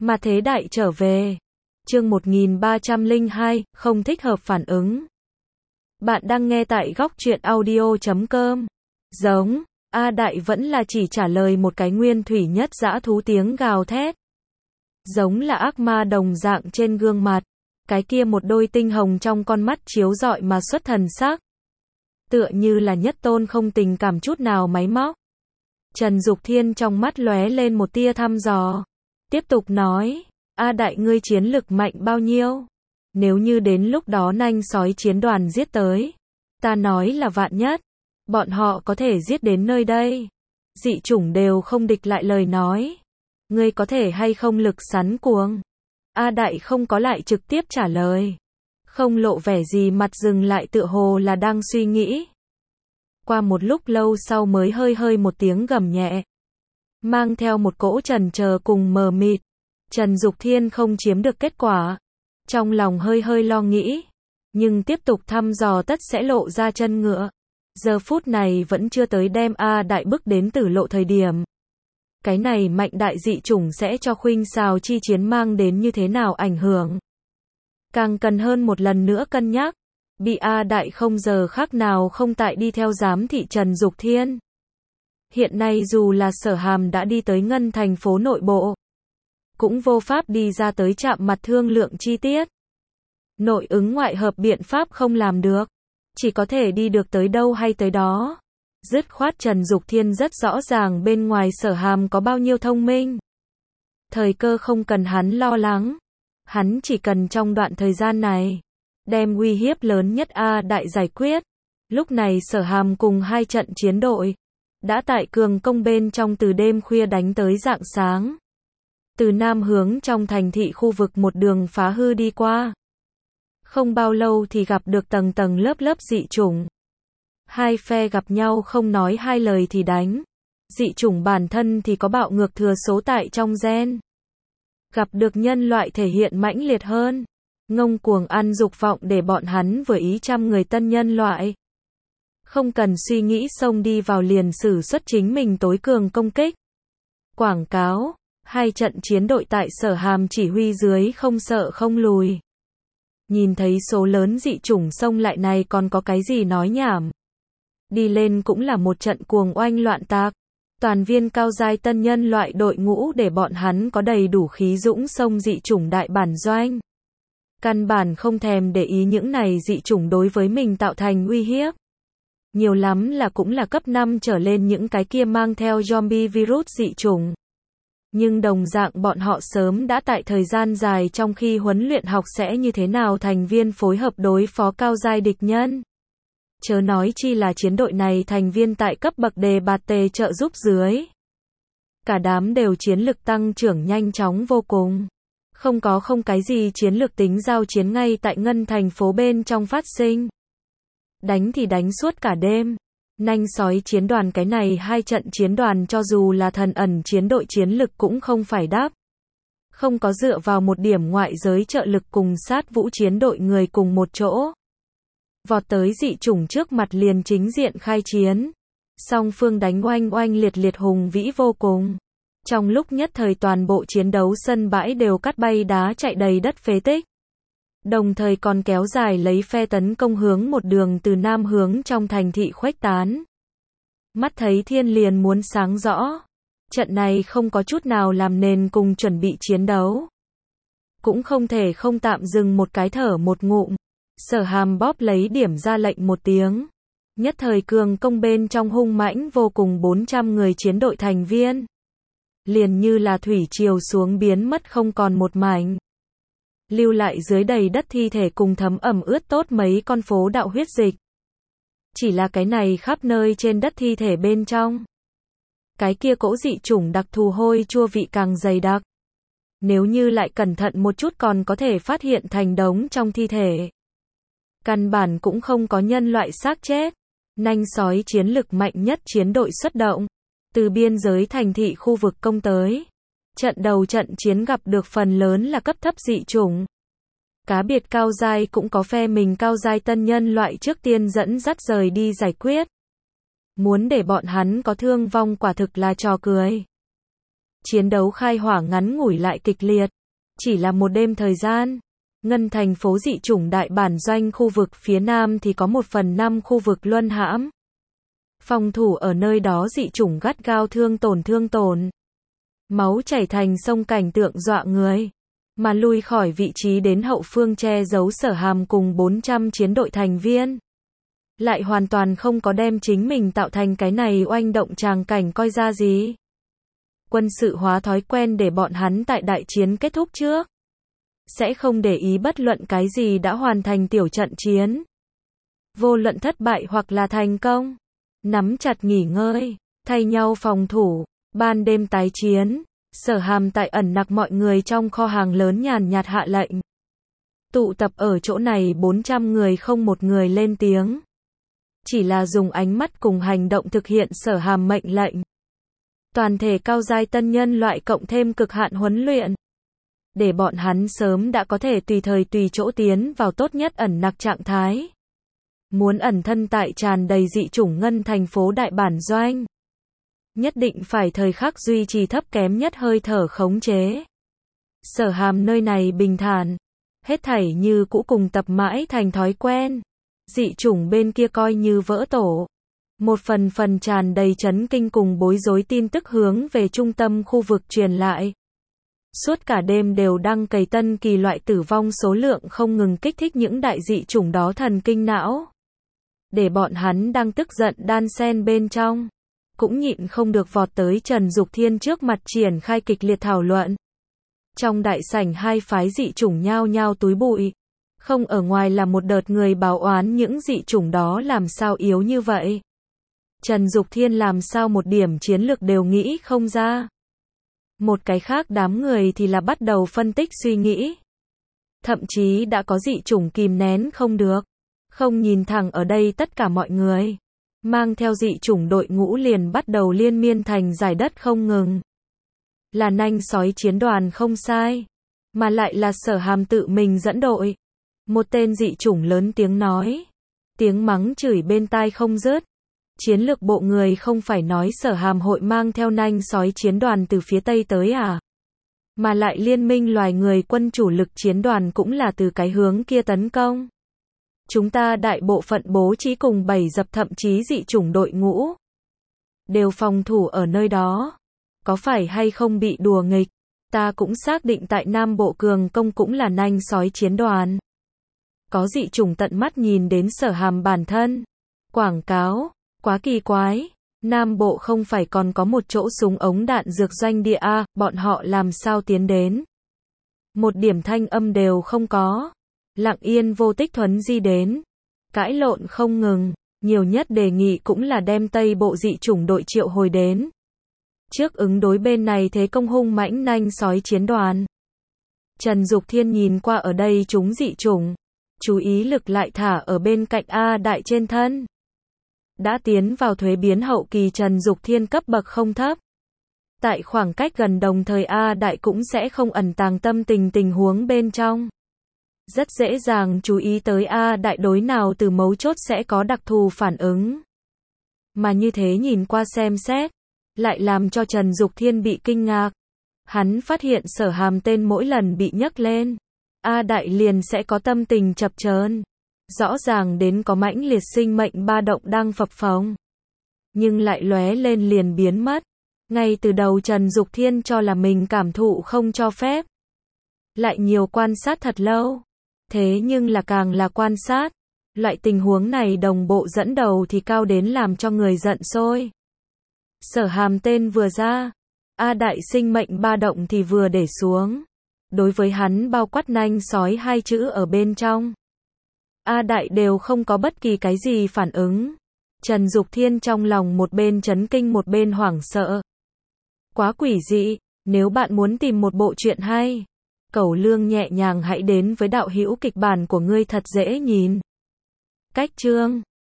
Mà thế đại trở về. Chương 1302, không thích hợp phản ứng. Bạn đang nghe tại góc truyện audio.com. Giống, A Đại vẫn là chỉ trả lời một cái nguyên thủy nhất dã thú tiếng gào thét. Giống là ác ma đồng dạng trên gương mặt. Cái kia một đôi tinh hồng trong con mắt chiếu rọi mà xuất thần sắc. Tựa như là nhất tôn không tình cảm chút nào máy móc. Trần Dục Thiên trong mắt lóe lên một tia thăm dò. Tiếp tục nói, A Đại ngươi chiến lực mạnh bao nhiêu? Nếu như đến lúc đó nanh sói chiến đoàn giết tới, ta nói là vạn nhất, bọn họ có thể giết đến nơi đây. Dị chủng đều không địch lại lời nói. Ngươi có thể hay không lực sắn cuồng? A Đại không có lại trực tiếp trả lời. Không lộ vẻ gì mặt dừng lại tựa hồ là đang suy nghĩ. Qua một lúc lâu sau mới hơi một tiếng gầm nhẹ. Mang theo một cỗ chần chờ cùng mờ mịt. Trần Dục Thiên không chiếm được kết quả. Trong lòng hơi lo nghĩ. Nhưng tiếp tục thăm dò tất sẽ lộ ra chân ngựa. Giờ phút này vẫn chưa tới đem A Đại bức đến tử lộ thời điểm. Cái này mạnh đại dị chủng sẽ cho khuynh xào chi chiến mang đến như thế nào ảnh hưởng. Càng cần hơn một lần nữa cân nhắc. Bị A Đại không giờ khác nào không tại đi theo giám thị Trần Dục Thiên. Hiện nay dù là Sở Hàm đã đi tới Ngân thành phố nội bộ, cũng vô pháp đi ra tới chạm mặt thương lượng chi tiết. Nội ứng ngoại hợp biện pháp không làm được, chỉ có thể đi được tới đâu hay tới đó. Dứt khoát Trần Dục Thiên rất rõ ràng bên ngoài Sở Hàm có bao nhiêu thông minh. Thời cơ không cần hắn lo lắng. Hắn chỉ cần trong đoạn thời gian này, đem uy hiếp lớn nhất A Đại giải quyết. Lúc này Sở Hàm cùng hai trận chiến đội, đã tại cường công bên trong từ đêm khuya đánh tới rạng sáng. Từ nam hướng trong thành thị khu vực một đường phá hư đi qua. Không bao lâu thì gặp được tầng tầng lớp dị chủng. Hai phe gặp nhau không nói hai lời thì đánh. Dị chủng bản thân thì có bạo ngược thừa số tại trong gen. Gặp được nhân loại thể hiện mãnh liệt hơn. Ngông cuồng ăn dục vọng để bọn hắn vừa ý trăm người tân nhân loại. Không cần suy nghĩ xông đi vào liền sử xuất chính mình tối cường công kích. Quảng cáo, hai trận chiến đội tại Sở Hàm chỉ huy dưới không sợ không lùi. Nhìn thấy số lớn dị chủng xông lại này còn có cái gì nói nhảm. Đi lên cũng là một trận cuồng oanh loạn tạc. Toàn viên cao giai tân nhân loại đội ngũ để bọn hắn có đầy đủ khí dũng xông dị chủng đại bản doanh. Căn bản không thèm để ý những này dị chủng đối với mình tạo thành uy hiếp. Nhiều lắm là cũng là cấp 5 trở lên những cái kia mang theo zombie virus dị chủng. Nhưng đồng dạng bọn họ sớm đã tại thời gian dài trong khi huấn luyện học sẽ như thế nào thành viên phối hợp đối phó cao giai địch nhân. Chớ nói chi là chiến đội này thành viên tại cấp bậc đề bạt tề trợ giúp dưới. Cả đám đều chiến lực tăng trưởng nhanh chóng vô cùng. Không cái gì chiến lược tính giao chiến ngay tại Ngân thành phố bên trong phát sinh. Đánh thì đánh suốt cả đêm. Nanh sói chiến đoàn cái này hai trận chiến đoàn cho dù là thần ẩn chiến đội chiến lực cũng không phải đáp. Không có dựa vào một điểm ngoại giới trợ lực cùng sát vũ chiến đội người cùng một chỗ. Vọt tới dị chủng trước mặt liền chính diện khai chiến. Song phương đánh oanh liệt hùng vĩ vô cùng. Trong lúc nhất thời toàn bộ chiến đấu sân bãi đều cắt bay đá chạy đầy đất phế tích. Đồng thời còn kéo dài lấy phe tấn công hướng một đường từ nam hướng trong thành thị khuếch tán. Mắt thấy thiên liền muốn sáng rõ. Trận này không có chút nào làm nền cùng chuẩn bị chiến đấu. Cũng không thể không tạm dừng một cái thở một ngụm. Sở Hàm bóp lấy điểm ra lệnh một tiếng. Nhất thời cường công bên trong hung mãnh vô cùng 400 người chiến đội thành viên. Liền như là thủy triều xuống biến mất không còn một mảnh. Lưu lại dưới đầy đất thi thể cùng thấm ẩm ướt tốt mấy con phố đạo huyết dịch. Chỉ là cái này khắp nơi trên đất thi thể bên trong. Cái kia cỗ dị chủng đặc thù hôi chua vị càng dày đặc. Nếu như lại cẩn thận một chút còn có thể phát hiện thành đống trong thi thể. Căn bản cũng không có nhân loại xác chết. Nanh sói chiến lực mạnh nhất chiến đội xuất động. Từ biên giới thành thị khu vực công tới. Trận đầu trận chiến gặp được phần lớn là cấp thấp dị chủng. Cá biệt cao giai cũng có phe mình cao giai tân nhân loại trước tiên dẫn dắt rời đi giải quyết. Muốn để bọn hắn có thương vong quả thực là trò cười. Chiến đấu khai hỏa ngắn ngủi lại kịch liệt. Chỉ là một đêm thời gian. Ngân thành phố dị chủng đại bản doanh khu vực phía nam thì có 1/5 khu vực luân hãm. Phòng thủ ở nơi đó dị chủng gắt gao thương tổn. Máu chảy thành sông cảnh tượng dọa người. Mà lui khỏi vị trí đến hậu phương che giấu Sở Hàm cùng 400 chiến đội thành viên. Lại hoàn toàn không có đem chính mình tạo thành cái này oanh động tràng cảnh coi ra gì. Quân sự hóa thói quen để bọn hắn tại đại chiến kết thúc trước. Sẽ không để ý bất luận cái gì đã hoàn thành tiểu trận chiến. Vô luận thất bại hoặc là thành công. Nắm chặt nghỉ ngơi, thay nhau phòng thủ, ban đêm tái chiến. Sở Hàm tại ẩn nặc mọi người trong kho hàng lớn nhàn nhạt hạ lệnh. Tụ tập ở chỗ này 400 người không một người lên tiếng. Chỉ là dùng ánh mắt cùng hành động thực hiện Sở Hàm mệnh lệnh. Toàn thể cao giai tân nhân loại cộng thêm cực hạn huấn luyện. Để bọn hắn sớm đã có thể tùy thời tùy chỗ tiến vào tốt nhất ẩn nặc trạng thái. Muốn ẩn thân tại tràn đầy dị chủng ngân thành phố đại bản doanh. Nhất định phải thời khắc duy trì thấp kém nhất hơi thở khống chế. Sở Hàm nơi này bình thản. Hết thảy như cũ cùng tập mãi thành thói quen. Dị chủng bên kia coi như vỡ tổ. Một phần tràn đầy chấn kinh cùng bối rối tin tức hướng về trung tâm khu vực truyền lại. Suốt cả đêm đều đăng cày tân kỳ loại tử vong số lượng không ngừng kích thích những đại dị chủng đó thần kinh não. Để bọn hắn đang tức giận đan xen bên trong. Cũng nhịn không được vọt tới Trần Dục Thiên trước mặt triển khai kịch liệt thảo luận. Trong đại sảnh hai phái dị chủng nhao nhao túi bụi. Không ở ngoài là một đợt người báo oán những dị chủng đó làm sao yếu như vậy. Trần Dục Thiên làm sao một điểm chiến lược đều nghĩ không ra. Một cái khác đám người thì là bắt đầu phân tích suy nghĩ. Thậm chí đã có dị chủng kìm nén không được. Không nhìn thẳng ở đây tất cả mọi người. Mang theo dị chủng đội ngũ liền bắt đầu liên miên thành giải đất không ngừng. Là nanh sói chiến đoàn không sai. Mà lại là Sở Hàm tự mình dẫn đội. Một tên dị chủng lớn tiếng nói. Tiếng mắng chửi bên tai không dứt. Chiến lược bộ người không phải nói Sở Hàm hội mang theo nanh sói chiến đoàn từ phía Tây tới à? Mà lại liên minh loài người quân chủ lực chiến đoàn cũng là từ cái hướng kia tấn công. Chúng ta đại bộ phận bố trí cùng 7 dập thậm chí dị chủng đội ngũ. Đều phòng thủ ở nơi đó. Có phải hay không bị đùa nghịch? Ta cũng xác định tại Nam Bộ Cường Công cũng là nanh sói chiến đoàn. Có dị chủng tận mắt nhìn đến Sở Hàm bản thân. Quảng cáo. Quá kỳ quái. Nam Bộ không phải còn có một chỗ súng ống đạn dược doanh địa à, bọn họ làm sao tiến đến. Một điểm thanh âm đều không có. Lặng yên vô tích thuấn di đến. Cãi lộn không ngừng. Nhiều nhất đề nghị cũng là đem Tây Bộ dị chủng đội triệu hồi đến. Trước ứng đối bên này thế công hung mãnh nanh sói chiến đoàn. Trần Dục Thiên nhìn qua ở đây chúng dị chủng. Chú ý lực lại thả ở bên cạnh A Đại trên thân. Đã tiến vào thuế biến hậu kỳ Trần Dục Thiên cấp bậc không thấp. Tại khoảng cách gần đồng thời A Đại cũng sẽ không ẩn tàng tâm tình huống bên trong. Rất dễ dàng chú ý tới A Đại đối nào từ mấu chốt sẽ có đặc thù phản ứng. Mà như thế nhìn qua xem xét, lại làm cho Trần Dục Thiên bị kinh ngạc. Hắn phát hiện Sở Hàm tên mỗi lần bị nhắc lên, A Đại liền sẽ có tâm tình chập chờn. Rõ ràng đến có mãnh liệt sinh mệnh ba động đang phập phồng. Nhưng lại lóe lên liền biến mất. Ngay từ đầu Trần Dục Thiên cho là mình cảm thụ không cho phép. Lại nhiều quan sát thật lâu. Thế nhưng là càng là quan sát. Loại tình huống này đồng bộ dẫn đầu thì cao đến làm cho người giận sôi. Sở Hàm tên vừa ra. A Đại sinh mệnh ba động thì vừa để xuống. Đối với hắn bao quát nanh sói hai chữ ở bên trong. A Đại đều không có bất kỳ cái gì phản ứng. Trần Dục Thiên trong lòng một bên chấn kinh một bên hoảng sợ. Quá quỷ dị, nếu bạn muốn tìm một bộ truyện hay, Cẩu Lương nhẹ nhàng hãy đến với đạo hữu kịch bản của ngươi thật dễ nhìn. Cách chương